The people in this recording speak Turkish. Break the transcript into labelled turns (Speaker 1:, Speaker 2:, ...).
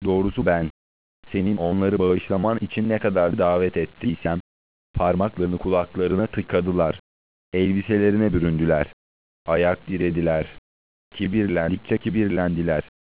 Speaker 1: Doğrusu ben, senin onları bağışlaman için ne kadar davet ettiysem, parmaklarını kulaklarına tıkadılar, elbiselerine büründüler, ayak dirediler, kibirlendikçe kibirlendiler.